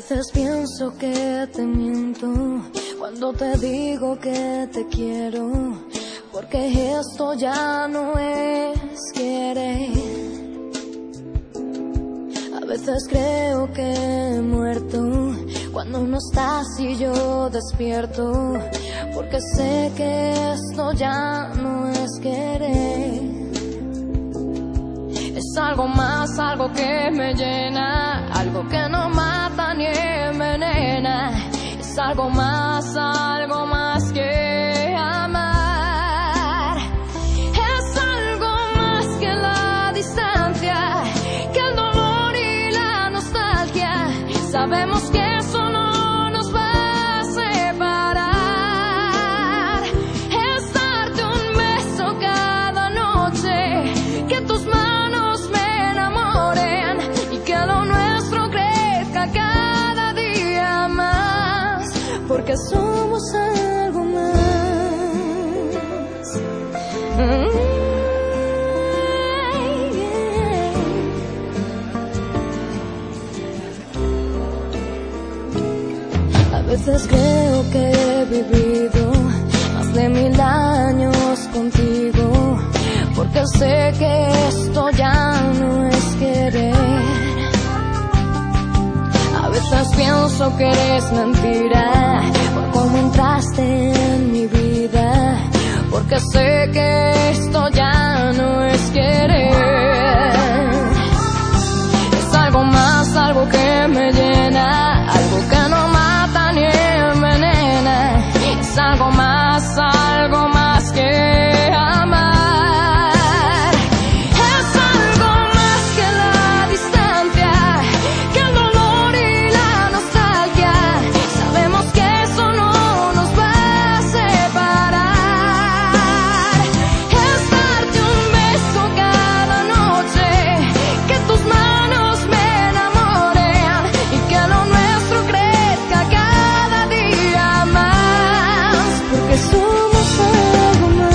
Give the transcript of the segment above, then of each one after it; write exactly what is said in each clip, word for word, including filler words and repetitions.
veces pienso que te miento cuando te digo que te quiero, porque esto ya no es querer. A veces creo que he muerto cuando no estás y yo despierto, porque sé que esto ya no es querer. Es algo más, algo que me llena, algo que no mata ni envenena. Es algo más, algo más que amar. Es algo más que la distancia, que el dolor y la nostalgia. Sabemos que eso no nos va a separar. Es darte un beso cada noche, que tus manos me enamoren y que lo nuestro crezca cada día más, porque somos algo más. Mm. A veces creo que he vivido más de mil años contigo, porque sé que esto ya no es querer. A veces pienso que eres mentira por cómo entraste en mi vida, porque sé que esto ya no es querer. Es algo más, algo que me llena, algo que no mata ni envenena. Es algo más, algo más que amar. Es algo más que la distancia, que el dolor y la nostalgia. Sabemos que eso no nos va a separar. Es darte un beso cada noche, que tus manos me enamoren y que lo nuestro crezca cada día más, porque somos algo más.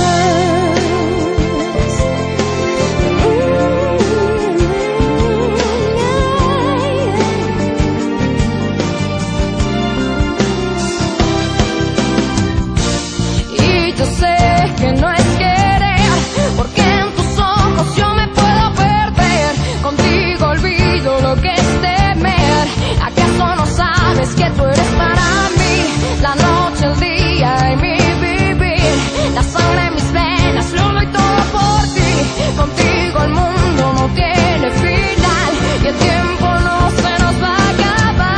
Y yo sé que no es querer, porque en tus ojos yo me puedo perder. Contigo olvido lo que es temer. ¿Acaso no sabes que tú eres para mí la noche, el día y mi vivir? La sangre en mis venas, lo doy todo por ti. Contigo el mundo no tiene final y el tiempo no se nos va a acabar.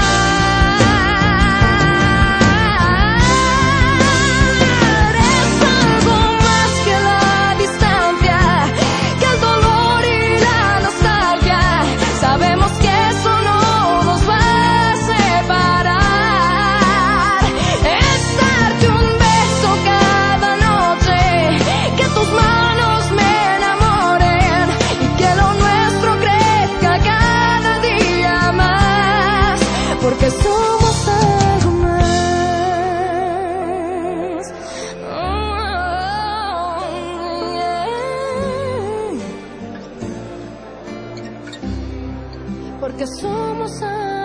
Es algo más que la distancia, que el dolor y la nostalgia. Sabemos que eso no nos va a separar. Es darte un beso cada noche, que tus manos me enamoren y que lo nuestro crezca cada día más, porque somos algo más. Oh, yeah. Porque somos algo